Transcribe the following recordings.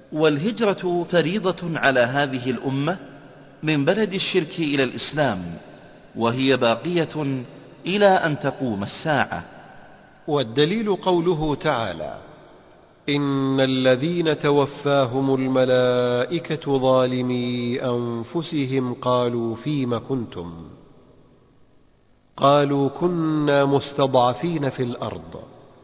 والهجرة فريضة على هذه الأمة من بلد الشرك إلى الإسلام، وهي باقية إلى أن تقوم الساعة. والدليل قوله تعالى: إن الذين توفاهم الملائكة ظالمي أنفسهم قالوا فيم كنتم؟ قالوا كنا مستضعفين في الأرض.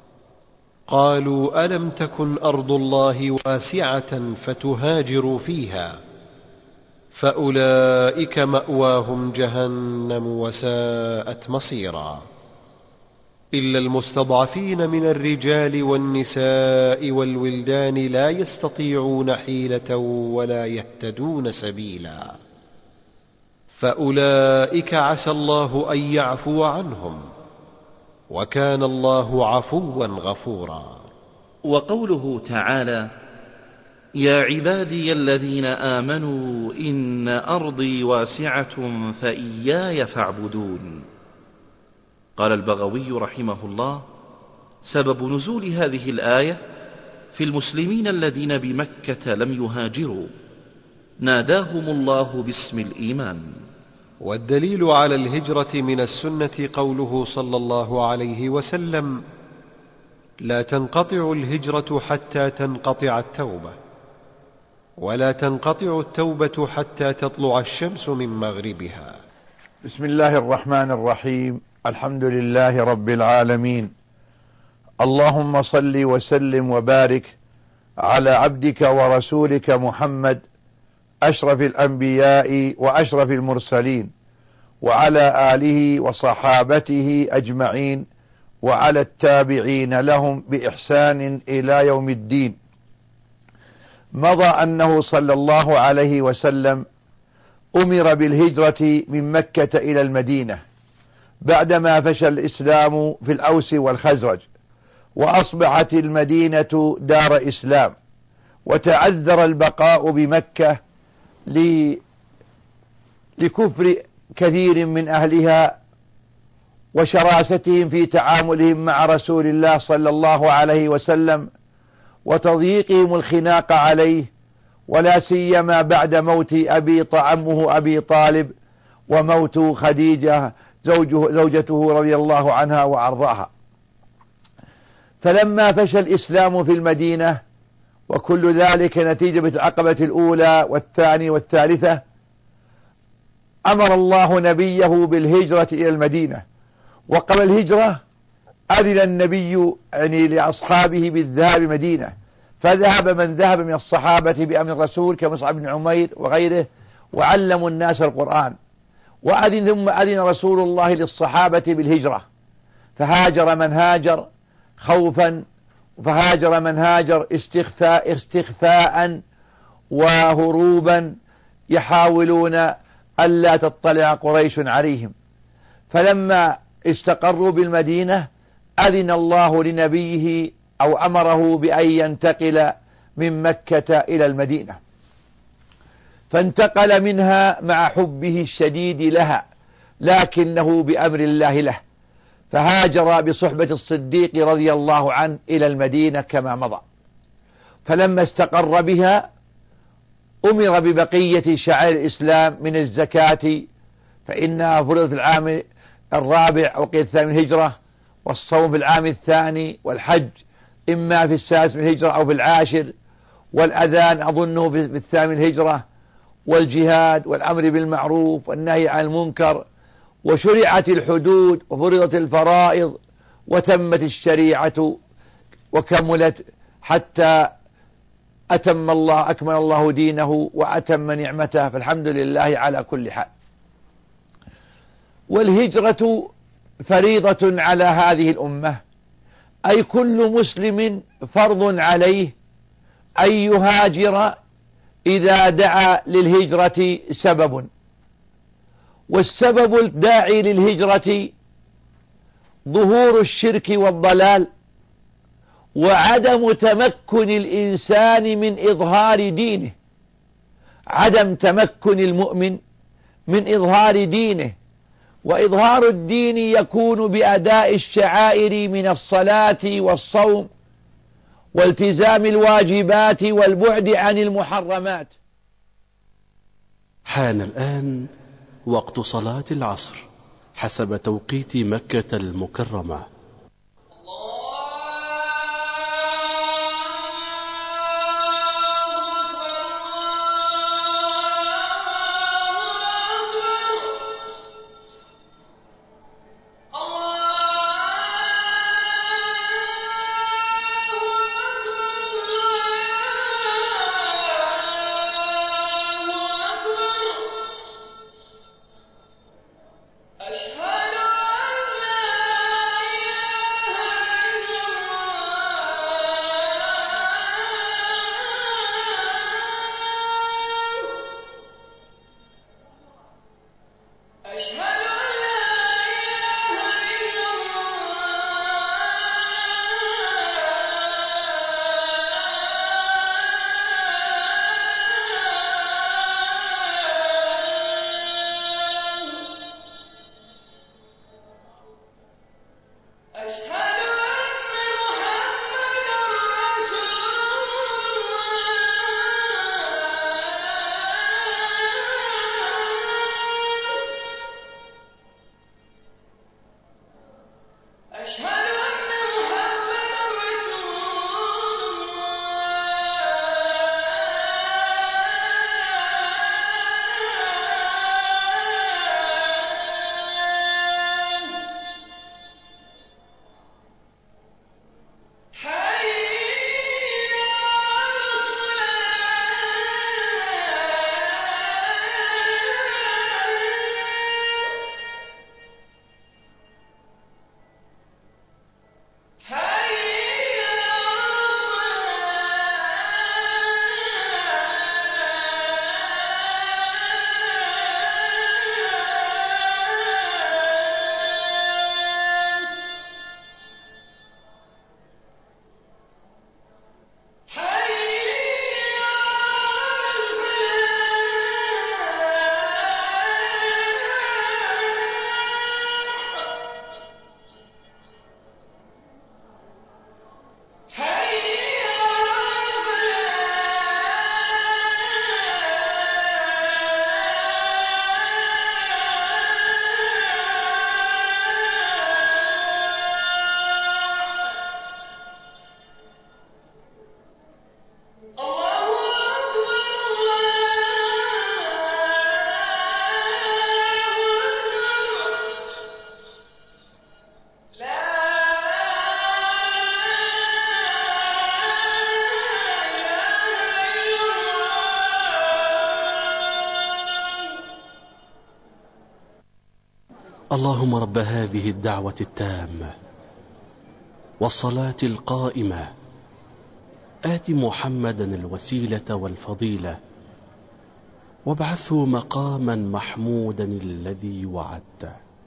قالوا ألم تكن أرض الله واسعة فتهاجروا فيها، فأولئك مأواهم جهنم وساءت مصيرا، إلا المستضعفين من الرجال والنساء والولدان لا يستطيعون حيلة ولا يهتدون سبيلا، فأولئك عسى الله أن يعفو عنهم، وكان الله عفوا غفورا. وقوله تعالى: يا عبادي الذين آمنوا إن أرضي واسعة فإياي فاعبدون. قال البغوي رحمه الله: سبب نزول هذه الآية في المسلمين الذين بمكة لم يهاجروا، ناداهم الله باسم الإيمان. والدليل على الهجرة من السنة قوله صلى الله عليه وسلم: لا تنقطع الهجرة حتى تنقطع التوبة، ولا تنقطع التوبة حتى تطلع الشمس من مغربها. بسم الله الرحمن الرحيم. الحمد لله رب العالمين، اللهم صل وسلم وبارك على عبدك ورسولك محمد أشرف الأنبياء وأشرف المرسلين، وعلى آله وصحابته أجمعين، وعلى التابعين لهم بإحسان إلى يوم الدين. مضى أنه صلى الله عليه وسلم أمر بالهجرة من مكة إلى المدينة بعدما فشى الإسلام في الأوس والخزرج، وأصبحت المدينة دار إسلام، وتعذر البقاء بمكة لكفر كثير من أهلها وشراستهم في تعاملهم مع رسول الله صلى الله عليه وسلم، وتضييقهم الخناق عليه، ولا سيما بعد موت عمه أبي طالب، وموت خديجة زوجته رضي الله عنها وأرضاها. فلما فشى الإسلام في المدينة، وكل ذلك نتيجة العقبة الأولى والثانية والثالثة، أمر الله نبيه بالهجرة إلى المدينة. وقبل الهجرة أذن النبي لأصحابه بالذهاب المدينة، فذهب من ذهب من الصحابة بأمر الرسول كمصعب بن عمير وغيره، وعلموا الناس القرآن. ثم أذن رسول الله للصحابة بالهجرة، فهاجر من هاجر خوفا، فهاجر من هاجر استخفاء وهروبا، يحاولون ألا تطلع قريش عليهم. فلما استقروا بالمدينة أذن الله لنبيه أو أمره بأن ينتقل من مكة إلى المدينة، فانتقل منها مع حبه الشديد لها، لكنه بأمر الله له، فهاجر بصحبة الصديق رضي الله عنه إلى المدينة كما مضى. فلما استقر بها أمر ببقية شعائر الإسلام من الزكاة، فإنها فرضت العام الرابع أو قيل الثاني من الهجرة، والصوم في العام الثاني، والحج إما في السادس من الهجرة أو في العاشر، والأذان أظنه في الثامن من الهجرة، والجهاد والأمر بالمعروف والنهي عن المنكر، وشرعت الحدود وفرضت الفرائض، وتمت الشريعة وكملت حتى أكمل الله دينه وأتم نعمته، فالحمد لله على كل حال. والهجرة فريضة على هذه الأمة، أي كل مسلم فرض عليه أن يهاجر إذا دعا للهجرة سبب. والسبب الداعي للهجرة ظهور الشرك والضلال، وعدم تمكن الإنسان من إظهار دينه، عدم تمكن المؤمن من إظهار دينه. وإظهار الدين يكون بأداء الشعائر من الصلاة والصوم والتزام الواجبات والبعد عن المحرمات. حان الآن وقت صلاة العصر حسب توقيت مكة المكرمة. اللهم رب هذه الدعوة التامة والصلاة القائمة آت محمدا الوسيلة والفضيلة وابعثه مقاما محمودا الذي وعدته.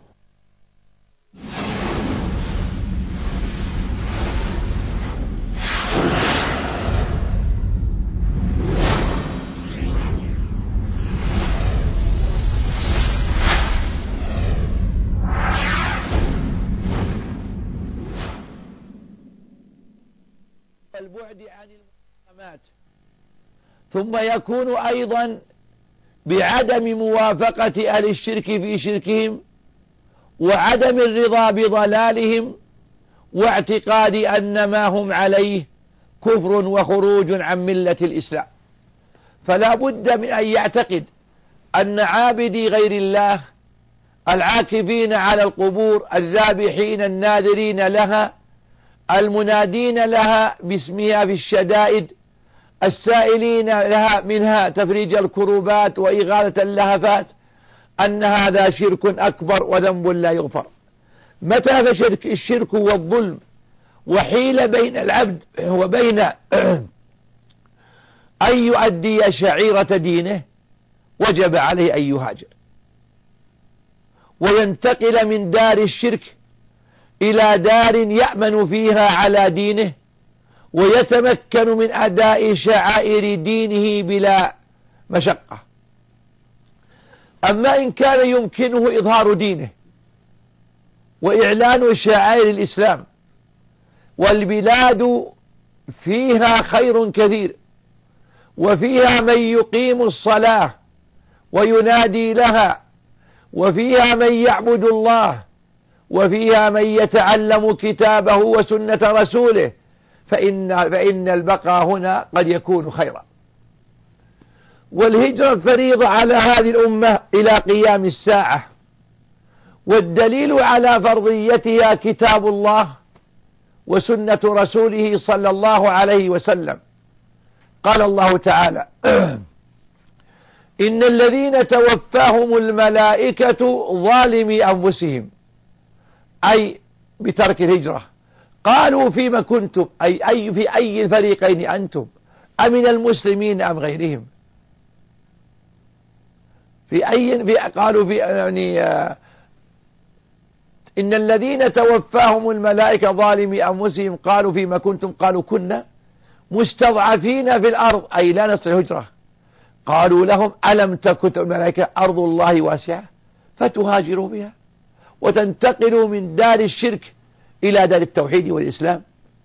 البعد عن المحرمات، ثم يكون أيضا بعدم موافقة أهل الشرك في شركهم وعدم الرضا بضلالهم واعتقاد أن ما هم عليه كفر وخروج عن ملة الإسلام. فلا بد من أن يعتقد أن عابدي غير الله العاكفين على القبور الذابحين الناذرين لها المنادين لها باسمها في الشدائد السائلين لها منها تفريج الكروبات وإغاثة اللهفات أن هذا شرك أكبر وذنب لا يغفر. متى فشرك الشرك والظلم وحيل بين العبد وبين أن يؤدي شعيرة دينه وجب عليه أن يهاجر وينتقل من دار الشرك إلى دار يأمن فيها على دينه ويتمكن من أداء شعائر دينه بلا مشقة. أما إن كان يمكنه إظهار دينه وإعلان شعائر الإسلام والبلاد فيها خير كثير، وفيها من يقيم الصلاة وينادي لها، وفيها من يعبد الله، وفيها من يتعلم كتابه وسنة رسوله، فإن البقاء هنا قد يكون خيرا. والهجرة فريضة على هذه الأمة إلى قيام الساعة، والدليل على فرضيتها كتاب الله وسنة رسوله صلى الله عليه وسلم. قال الله تعالى: إن الذين توفاهم الملائكة ظالمي أنفسهم، أي بترك الهجرة، قالوا فيما كنتم، أي في أي الفريقين أنتم، أمن المسلمين أم غيرهم؟ قالوا في يعني إن الذين توفاهم الملائكة ظالمي أنفسهم قالوا فيما كنتم، قالوا كنا مستضعفين في الأرض، أي لا نستطيع الهجرة. قالوا لهم: ألم تكن الملائكة أرض الله واسعة فتهاجروا بها وتنتقلوا من دار الشرك إلى دار التوحيد والإسلام؟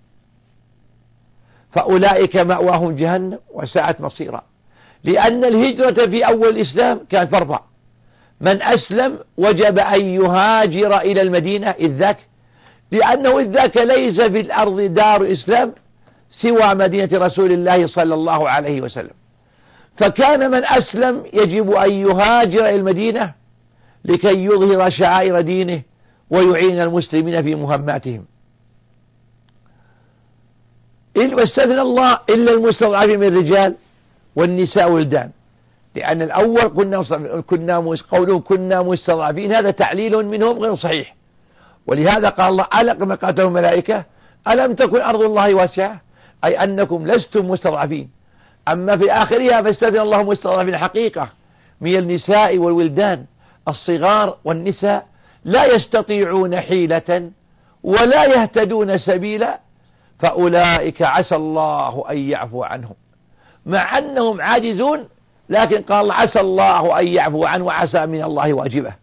فأولئك مأواهم جهنم وساءت مصيرا، لأن الهجرة في أول الإسلام كانت فرضا، من أسلم وجب أن يهاجر إلى المدينة إذ ذاك، لأنه إذ ذاك ليس في الأرض دار إسلام سوى مدينة رسول الله صلى الله عليه وسلم، فكان من أسلم يجب أن يهاجر إلى المدينة لكي يظهر شعائر دينه ويعين المسلمين في مهماتهم. واستثنى الله إلا المستضعفين من الرجال والنساء والولدان، لأن الأول قوله كنا مستضعفين هذا تعليل منهم غير صحيح، ولهذا قال الله: ألق ما قاتلهم الملائكة ألم تكن أرض الله واسعة، أي أنكم لستم مستضعفين. أما في آخرها فاستثنى الله مستضعفين حقيقة من النساء والولدان الصغار والنساء لا يستطيعون حيلة ولا يهتدون سبيلا، فأولئك عسى الله أن يعفو عنهم، مع أنهم عاجزون، لكن قال عسى الله أن يعفو عنه وعسى من الله واجبه.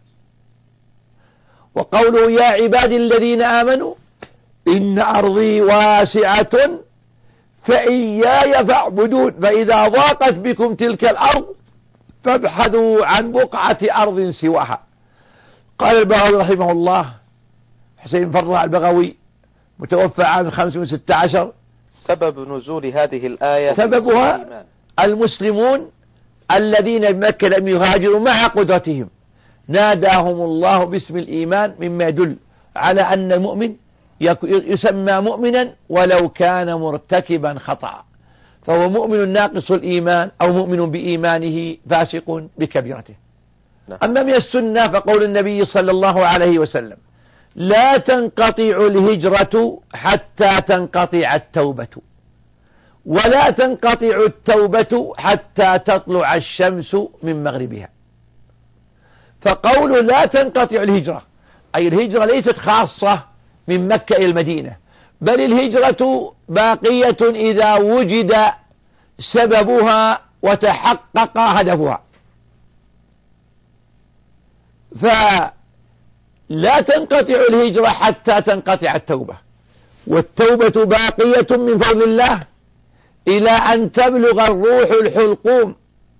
وقوله: يا عبادي الذين آمنوا إن أرضي واسعة فإياي فاعبدون، فإذا ضاقت بكم تلك الأرض فابحثوا عن بقعة أرض سواها. قال البغوي رحمه الله، حسين فرع البغوي متوفى عام 516، سبب نزول هذه الآية سببها المسلمون الذين بمكة لم يهاجروا مع قدرتهم، ناداهم الله باسم الإيمان، مما يدل على أن المؤمن يسمى مؤمنا ولو كان مرتكبا خطأ، فهو مؤمن ناقص الإيمان أو مؤمن بإيمانه فاسق بكبيرته. أما من السنة فقول النبي صلى الله عليه وسلم: لا تنقطع الهجرة حتى تنقطع التوبة، ولا تنقطع التوبة حتى تطلع الشمس من مغربها. فقول لا تنقطع الهجرة، أي الهجرة ليست خاصة من مكة إلى المدينة، بل الهجرة باقية إذا وجد سببها وتحقق هدفها. فلا تنقطع الهجرة حتى تنقطع التوبة، والتوبة باقية من فضل الله إلى أن تبلغ الروح الحلقوم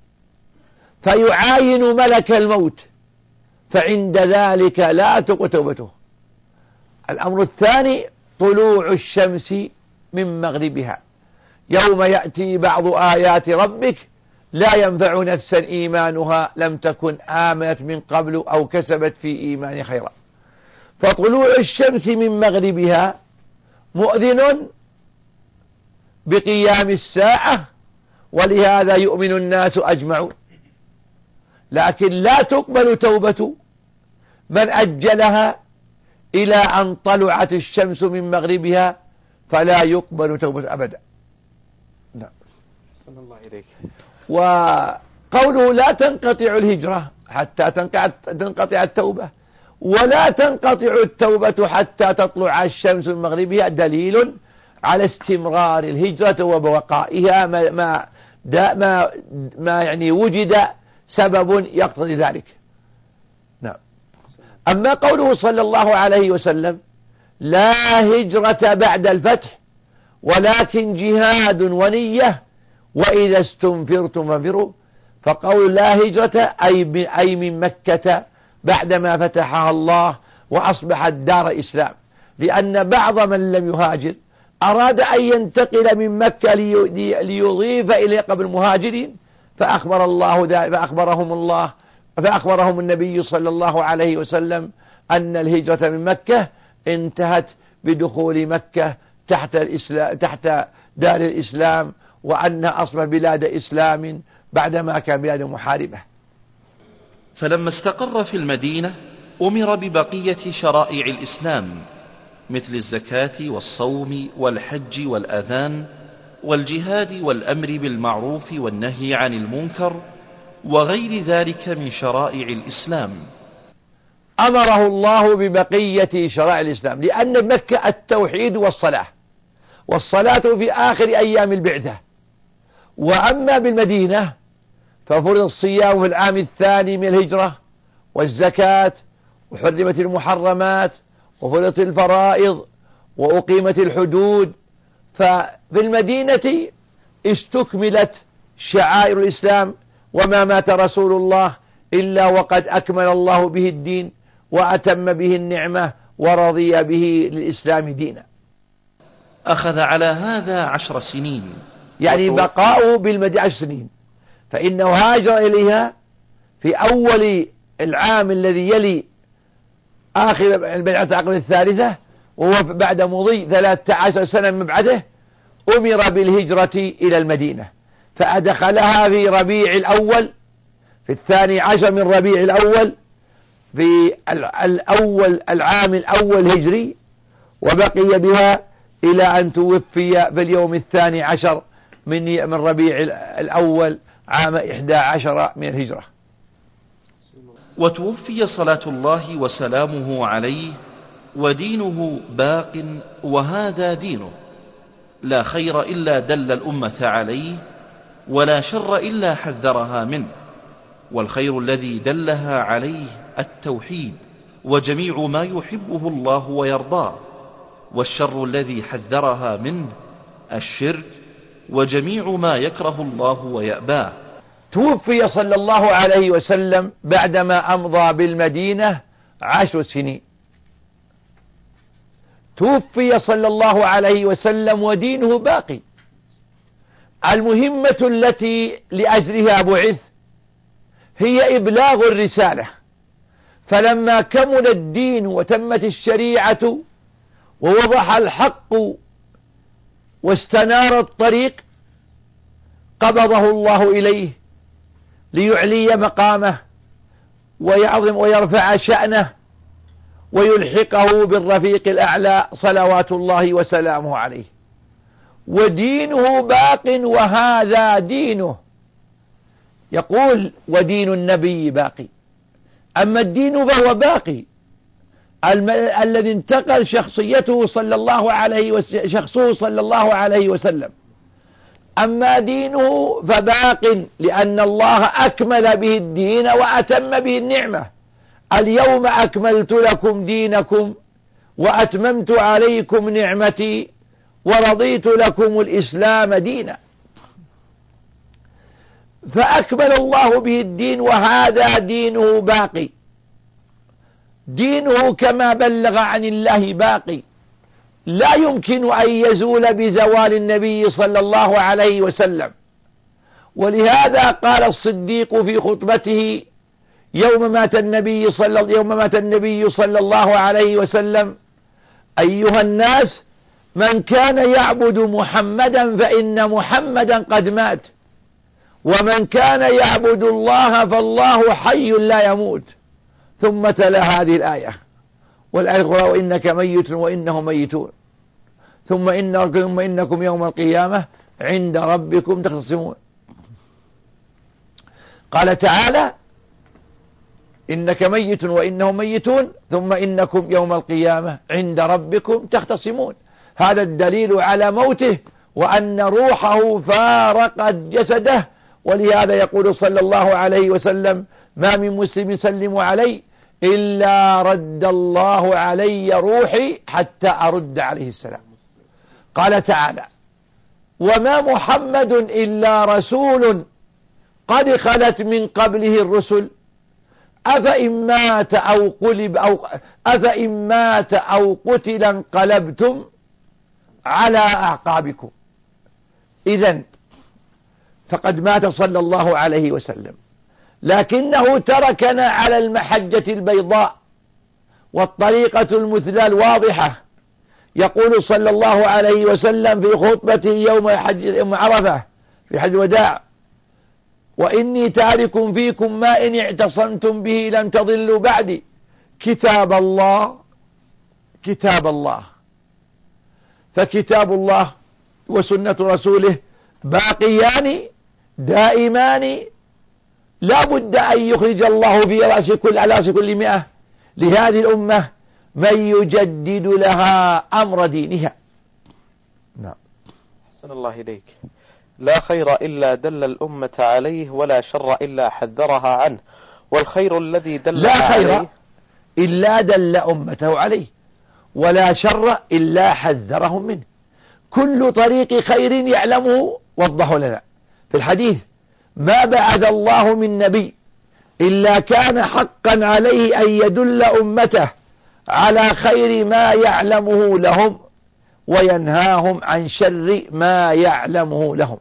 فيعاين ملك الموت، فعند ذلك لا تقبل توبته. الأمر الثاني طلوع الشمس من مغربها، يوم يأتي بعض آيات ربك لا ينفع نفسا إيمانها لم تكن آمنت من قبل أو كسبت في إيمان خيرا. فطلوع الشمس من مغربها مؤذن بقيام الساعة، ولهذا يؤمن الناس أجمعون، لكن لا تقبل توبة من أجلها إلى أن طلعت الشمس من مغربها، فلا يقبل توبة أبدا. نعم. صلى الله عليك. وقوله لا تنقطع الهجرة حتى تنقطع التوبة، ولا تنقطع التوبة حتى تطلع الشمس من مغربها، دليل على استمرار الهجرة وبقائها ما يعني وجد سبب يقتضي ذلك. نعم. أما قوله صلى الله عليه وسلم لا هجرة بعد الفتح ولكن جهاد ونية، وإذا استنفرتم فانفروا. فقول لا هجرة أي من مكة بعدما فتحها الله وأصبحت دار إسلام، لأن بعض من لم يهاجر أراد أن ينتقل من مكة ليضيف إلى قبل المهاجرين، فأخبرهم النبي صلى الله عليه وسلم أن الهجرة من مكة انتهت بدخول مكة تحت دار الإسلام، وأنها أصبح بلاد إسلام بعدما كان بلاد محاربة. فلما استقر في المدينة أمر ببقية شرائع الإسلام مثل الزكاة والصوم والحج والأذان والجهاد والأمر بالمعروف والنهي عن المنكر وغير ذلك من شرائع الإسلام. أمره الله ببقية شرائع الإسلام، لأن مكة التوحيد والصلاة في آخر أيام البعثة. وأما بالمدينة ففرض الصيام في العام الثاني من الهجرة، والزكاة، وحرمت المحرمات، وفرضت الفرائض، وأقيمت الحدود. ففي المدينة استكملت شعائر الإسلام، وما مات رسول الله إلا وقد أكمل الله به الدين وأتم به النعمة ورضي به للإسلام دينا. أخذ على هذا 10 سنين، يعني بقاؤه بالمدينة 10 سنين، فإنه هاجر إليها في أول العام الذي يلي آخر البيعة العقبة الثالثة، وهو بعد مضي 13 سنة من مبعثه أمر بالهجرة إلى المدينة، فأدخلها في ربيع الأول، في 12 من ربيع الأول، في العام الأول هجري، وبقي بها إلى أن توفي في اليوم 12 من ربيع الأول عام 11 من الهجرة. وتوفي صلاة الله وسلامه عليه ودينه باق، وهذا دينه، لا خير إلا دل الأمة عليه، ولا شر إلا حذرها منه، والخير الذي دلها عليه التوحيد وجميع ما يحبه الله ويرضاه، والشر الذي حذرها منه الشرك وجميع ما يكره الله ويأباه. توفي صلى الله عليه وسلم بعدما أمضى بالمدينة 10 سنين. توفي صلى الله عليه وسلم ودينه باقي. المهمة التي لأجلها بعث هي إبلاغ الرسالة، فلما كمل الدين وتمت الشريعة ووضح الحق واستنار الطريق، قبضه الله إليه ليعلي مقامه ويعظم ويرفع شأنه ويلحقه بالرفيق الأعلى صلوات الله وسلامه عليه. ودينه باق، وهذا دينه. يقول ودين النبي باقي، أما الدين فهو باقي الذي انتقل شخصه صلى الله عليه وسلم. أما دينه فباق، لأن الله أكمل به الدين وأتم به النعمة. اليوم أكملت لكم دينكم وأتممت عليكم نعمتي ورضيت لكم الإسلام دينا. فأكمل الله به الدين، وهذا دينه باقي. دينه كما بلغ عن الله باقي، لا يمكن أن يزول بزوال النبي صلى الله عليه وسلم. ولهذا قال الصديق في خطبته يوم مات النبي صلى الله عليه وسلم: أيها الناس، من كان يعبد محمدا فإن محمدا قد مات، ومن كان يعبد الله فالله حي لا يموت. ثم تلا هذه الآية، والآية الأخرى: وإنك ميت وإنهم ميتون، ثم إنكم يوم القيامة عند ربكم تختصمون. قال تعالى: إنك ميت وإنهم ميتون، ثم إنكم يوم القيامة عند ربكم تختصمون. هذا الدليل على موته وأن روحه فارقت جسده. ولهذا يقول صلى الله عليه وسلم: ما من مسلم يسلم علي إلا رد الله علي روحي حتى أرد عليه السلام. قال تعالى: وما محمد إلا رسول قد خلت من قبله الرسل أفإن مات أو قتل انقلبتم على أعقابكم. إذن فقد مات صلى الله عليه وسلم، لكنه تركنا على المحجة البيضاء والطريقة المثلى الواضحة. يقول صلى الله عليه وسلم في خطبته يوم عرفة في حج الوداع: وإني تارك فيكم ما إن اعتصمتم به لم تضلوا بعدي كتاب الله. فكتاب الله وسنة رسوله باقيان دائمان، لا بد أن يخرج الله في على رأس كل 100 لهذه الأمة من يجدد لها أمر دينها. نعم. أحسن الله إليك. لا خير إلا دل الأمة عليه، ولا شر إلا حذرها عنه، والخير الذي دل لا خير إلا دل أمته عليه، ولا شر إلا حذرهم منه. كل طريق خير يعلمه وضحه لنا في الحديث: ما بعث الله من نبي إلا كان حقا عليه أن يدل أمته على خير ما يعلمه لهم وينهاهم عن شر ما يعلمه لهم.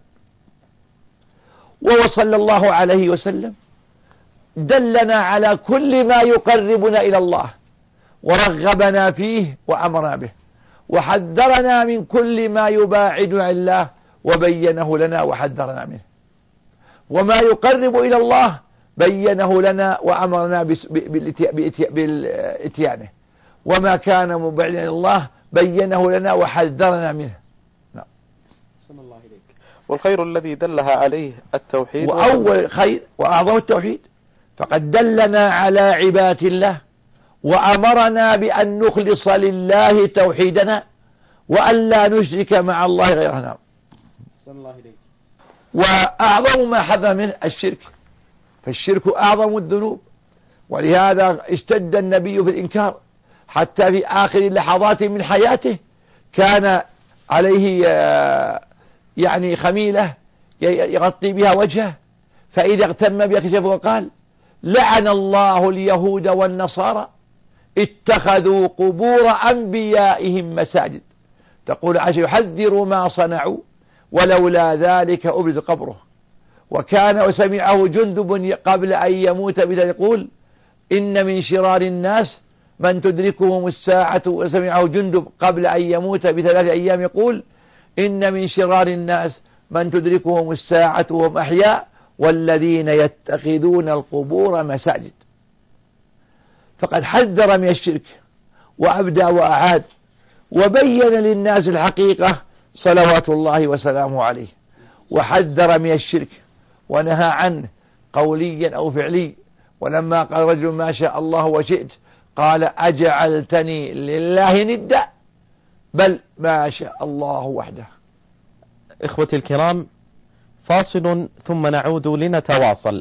وصلى الله عليه وسلم دلنا على كل ما يقربنا إلى الله ورغبنا فيه وأمرنا به، وحذرنا من كل ما يباعدنا عن الله وبينه لنا وحذرنا منه. وما يقرب إلى الله بينه لنا وأمرنا بالإتيانه، وما كان مبعدا عن الله بينه لنا وحذرنا منه. نعم. صلى الله عليك. والخير الذي دلها عليه التوحيد، وأول خير وأعظم التوحيد، فقد دلنا على عبادة الله وأمرنا بأن نخلص لله توحيدنا وأن لا نشرك مع الله غيرنا. صلى الله عليك. وأعظم ما حذر منه الشرك، فالشرك أعظم الذنوب، ولهذا اشتد النبي في الإنكار حتى في آخر لحظات من حياته كان عليه يعني خميلة يغطي بها وجهه، فإذا اغتم بيكشف وقال: لعن الله اليهود والنصارى اتخذوا قبور أنبيائهم مساجد. تقول عائشة: يحذر ما صنعوا ولولا ذلك أبرز قبره. وكان وسمعه جندب قبل أن يموت بذلك يقول: إن من شرار الناس من تدركهم الساعة. وسمعه جندب قبل أن يموت ب3 أيام يقول: إن من شرار الناس من تدركهم الساعة وهم أحياء والذين يتخذون القبور مساجد. فقد حذر من الشرك وأبدى وأعاد وبين للناس الحقيقة صلوات الله وسلامه عليه، وحذر من الشرك ونهى عنه قوليا أو فعلي. ولما قال رجل: ما شاء الله وشئت، قال: أجعلتني لله ندا، بل ما شاء الله وحده. إخوتي الكرام، فاصل ثم نعود لنتواصل.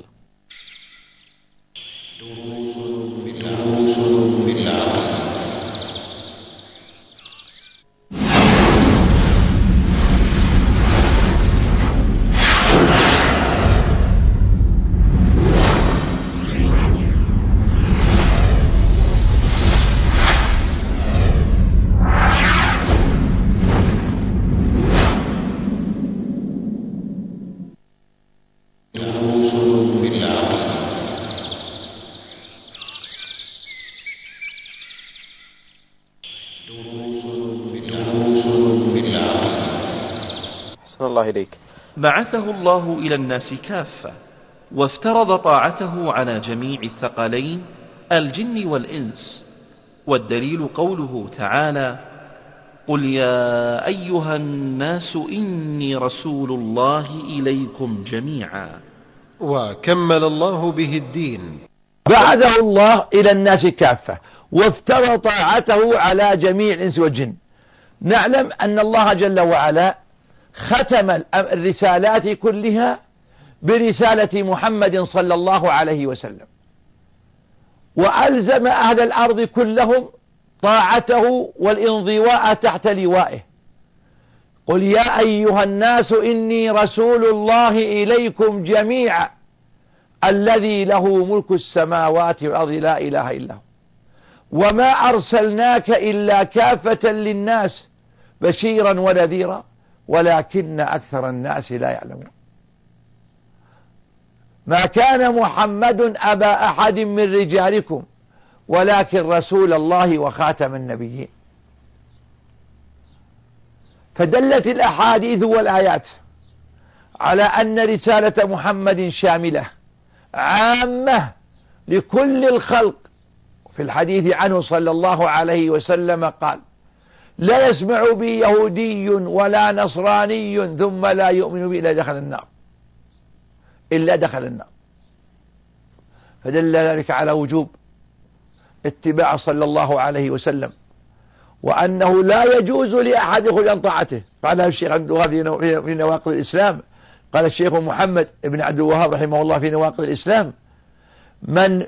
بعثه الله إلى الناس كافة، وافترض طاعته على جميع الثقلين الجن والإنس، والدليل قوله تعالى: قل يا أيها الناس إني رسول الله إليكم جميعا. وكمل الله به الدين. بعثه الله إلى الناس كافة وافترض طاعته على جميع الإنس والجن. نعلم أن الله جل وعلا ختم الرسالات كلها برسالة محمد صلى الله عليه وسلم، وألزم أهل الأرض كلهم طاعته والانضواء تحت لوائه، قل يا أيها الناس إني رسول الله إليكم جميعا الذي له ملك السماوات والأرض لا إله إلا هو وما أرسلناك إلا كافة للناس بشيرا ونذيرا ولكن أكثر الناس لا يعلمون. ما كان محمد أبا أحد من رجالكم ولكن رسول الله وخاتم النبيين. فدلت الأحاديث والآيات على أن رسالة محمد شاملة عامة لكل الخلق. في الحديث عنه صلى الله عليه وسلم قال: لا يسمع بي يهودي ولا نصراني ثم لا يؤمن بي إلا دخل النار. فدل ذلك على وجوب اتباع صلى الله عليه وسلم، وأنه لا يجوز لأحد خروج عن طاعته. قال الشيخ عبد الوهاب في نواقض الإسلام، قال الشيخ محمد بن عبد الوهاب رحمه الله في نواقض الإسلام: من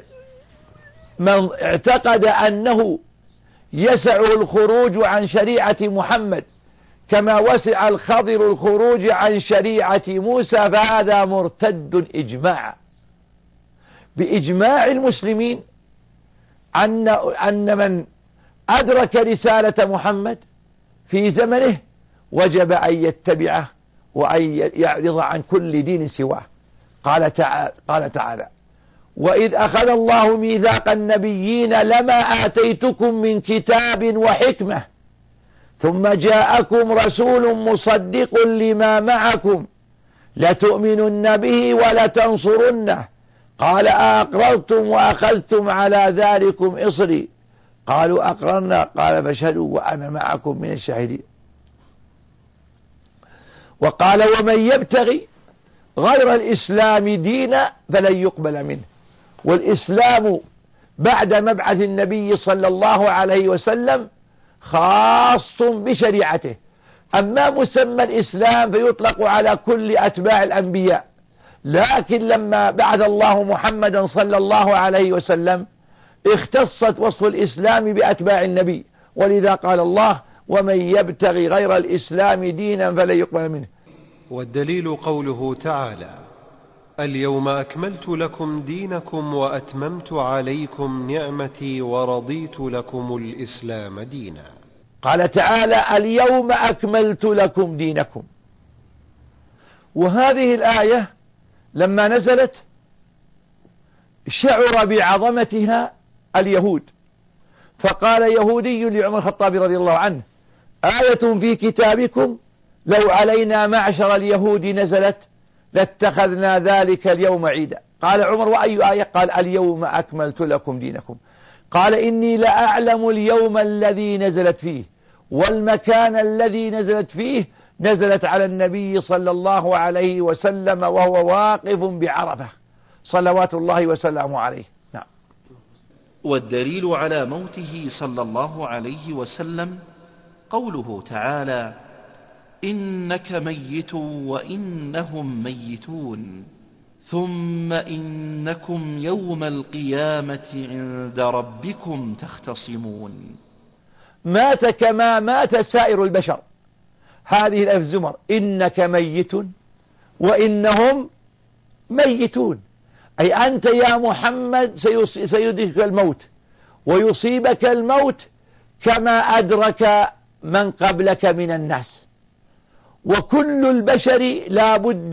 اعتقد أنه يسع الخروج عن شريعة محمد كما وسع الخضر الخروج عن شريعة موسى فهذا مرتد إجماعا، بإجماع المسلمين أن من أدرك رسالة محمد في زمنه وجب أن يتبعه وأن يعرض عن كل دين سواه. قال تعالى: وإذ أخذ الله ميثاق النبيين لما آتيتكم من كتاب وحكمة ثم جاءكم رسول مصدق لما معكم لتؤمنن به ولتنصرنه قال أأقررتم وأخذتم على ذلكم إصري قالوا أقررنا قال فاشهدوا وأنا معكم من الشاهدين. وقال: ومن يبتغي غير الإسلام دينا فلن يقبل منه. والإسلام بعد مبعث النبي صلى الله عليه وسلم خاص بشريعته. أما مسمى الإسلام فيطلق على كل أتباع الأنبياء، لكن لما بعث الله محمدا صلى الله عليه وسلم اختصت وصف الإسلام بأتباع النبي، ولذا قال الله: ومن يبتغي غير الإسلام دينا فلن يقبل منه. والدليل قوله تعالى: اليوم أكملت لكم دينكم وأتممت عليكم نعمتي ورضيت لكم الإسلام دينا. قال تعالى: اليوم أكملت لكم دينكم. وهذه الآية لما نزلت شعر بعظمتها اليهود، فقال يهودي لعمر الخطاب رضي الله عنه: آية في كتابكم لو علينا معشر اليهود نزلت لاتخذنا ذلك اليوم عيدا. قال عمر: وأي آية؟ قال: اليوم أكملت لكم دينكم. قال: إني لأعلم اليوم الذي نزلت فيه والمكان الذي نزلت فيه، نزلت على النبي صلى الله عليه وسلم وهو واقف بعرفة صلوات الله وسلامه عليه. نعم. والدليل على موته صلى الله عليه وسلم قوله تعالى: إنك ميت وإنهم ميتون ثم إنكم يوم القيامة عند ربكم تختصمون. مات كما مات سائر البشر. هذه الآية في الزمر: إنك ميت وإنهم ميتون، أي أنت يا محمد سيدركك الموت ويصيبك الموت كما أدرك من قبلك من الناس. وكل البشر لا بد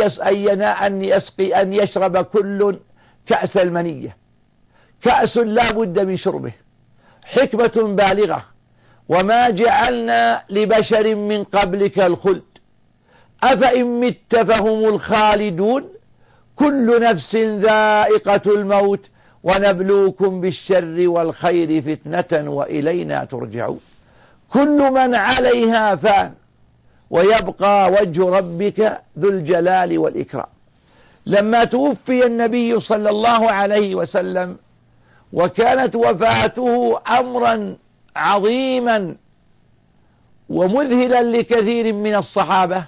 أن يشرب كل كأس المنية، كأس لا بد من شربه، حكمة بالغة: وما جعلنا لبشر من قبلك الخلد أفإن مت فهم الخالدون كل نفس ذائقة الموت ونبلوكم بالشر والخير فتنة وإلينا ترجعون. كل من عليها فان ويبقى وجه ربك ذو الجلال والإكرام. لما توفي النبي صلى الله عليه وسلم وكانت وفاته أمرا عظيما ومذهلا لكثير من الصحابة،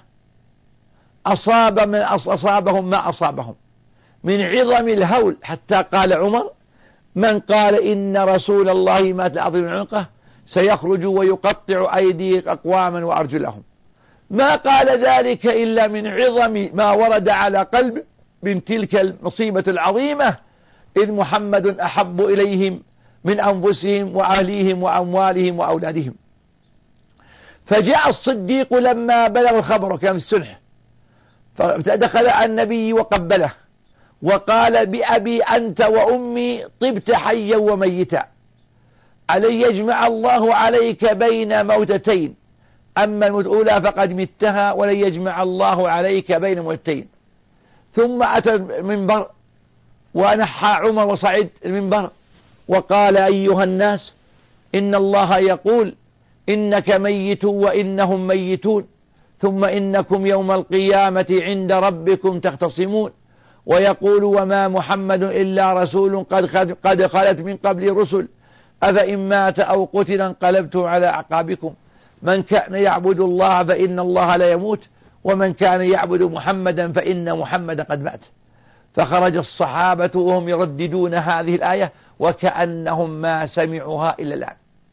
أصابهم ما أصابهم من عظم الهول، حتى قال عمر: من قال إن رسول الله مات لعظيم عنقه سيخرج ويقطع أيدي أقواما وأرجلهم. ما قال ذلك إلا من عظم ما ورد على قلب من تلك المصيبة العظيمة، إذ محمد أحب إليهم من أنفسهم وأهليهم وأموالهم وأولادهم. فجاء الصديق لما بلغ الخبر، كان في السنح، فدخل على النبي وقبله وقال: بأبي أنت وأمي طبت حيا وميتا، ألن يجمع الله عليك بين موتتين، أما الموت الأولى فقد متها ولن يجمع الله عليك بين موتتين. ثم أتى المنبر ونحى عمر وصعد المنبر وقال: أيها الناس، إن الله يقول إنك ميت وإنهم ميتون، ثم إنكم يوم القيامة عند ربكم تختصمون، ويقول: وما محمد إلا رسول قد خلت من قبل الرسل، أفإن مات أو قتل انقلبتم على أعقابكم، من كان يعبد الله فإن الله لا يموت، ومن كان يعبد محمدا فإن محمدا قد مات. فخرج الصحابة وهم يرددون هذه الآية وكأنهم ما سمعوها إلا الآن.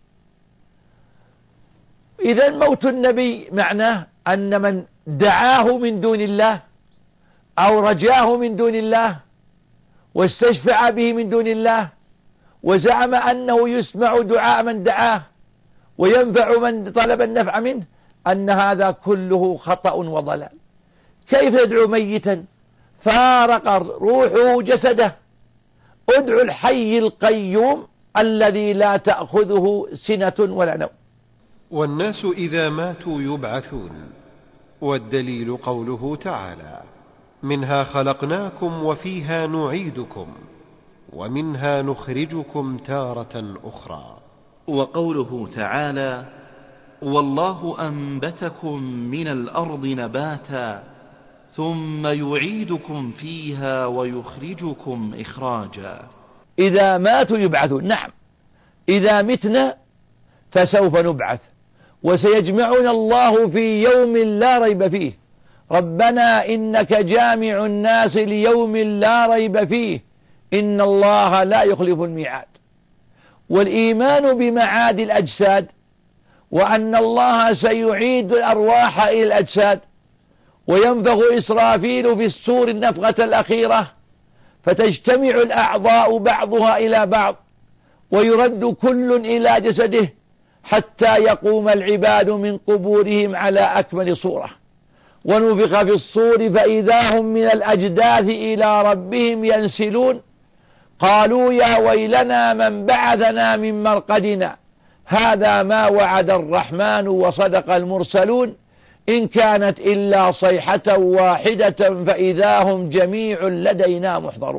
إذا موت النبي معناه أن من دعاه من دون الله أو رجاه من دون الله واستشفع به من دون الله وزعم أنه يسمع دعاء من دعاه وينفع من طلب النفع منه، أن هذا كله خطأ وضلال. كيف يدعو ميتا فارق روحه جسده؟ ادعو الحي القيوم الذي لا تأخذه سنة ولا نوم. والناس إذا ماتوا يبعثون، والدليل قوله تعالى: منها خلقناكم وفيها نعيدكم ومنها نخرجكم تارة أخرى. وقوله تعالى: والله أنبتكم من الأرض نباتا ثم يعيدكم فيها ويخرجكم إخراجا. إذا ماتوا يبعثون، نعم، إذا متنا فسوف نبعث، وسيجمعنا الله في يوم لا ريب فيه. ربنا إنك جامع الناس ليوم لا ريب فيه إن الله لا يخلف الميعاد. والإيمان بمعاد الأجساد وأن الله سيعيد الأرواح إلى الأجساد، وينفخ إسرافيل في السور النفخة الأخيرة فتجتمع الأعضاء بعضها إلى بعض ويرد كل إلى جسده حتى يقوم العباد من قبورهم على أكمل صورة، ونفخ في الصور فإذا هم من الأجداث إلى ربهم ينسلون، قالوا يا ويلنا من بعثنا من مرقدنا هذا ما وعد الرحمن وصدق المرسلون إن كانت إلا صيحة واحدة فإذا هم جميع لدينا محضرون.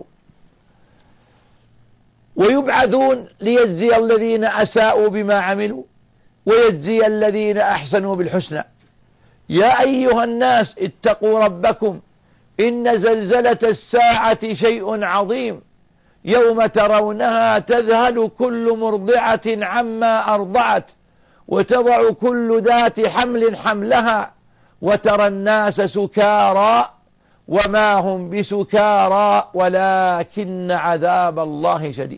ويبعثون ليجزي الذين أساءوا بما عملوا ويجزي الذين أحسنوا بالحسنى. يا أيها الناس اتقوا ربكم إن زلزلة الساعة شيء عظيم، يوم ترونها تذهل كل مرضعة عما أرضعت وتضع كل ذات حمل حملها وترى الناس سكارى وما هم بسكارى ولكن عذاب الله شديد.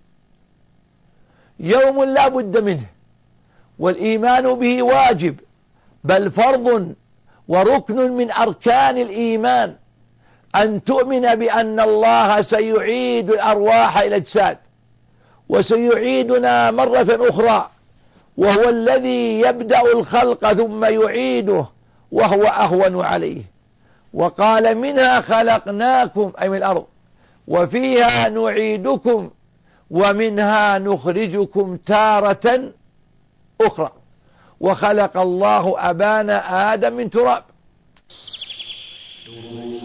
يوم لا بد منه، والإيمان به واجب بل فرض وركن من أركان الإيمان، أن تؤمن بأن الله سيعيد الأرواح إلى الأجساد وسيعيدنا مرة أخرى، وهو الذي يبدأ الخلق ثم يعيده وهو أهون عليه. وقال منها خلقناكم أي من الأرض وفيها نعيدكم ومنها نخرجكم تارة أخرى. وخلق الله أبانا آدم من تراب.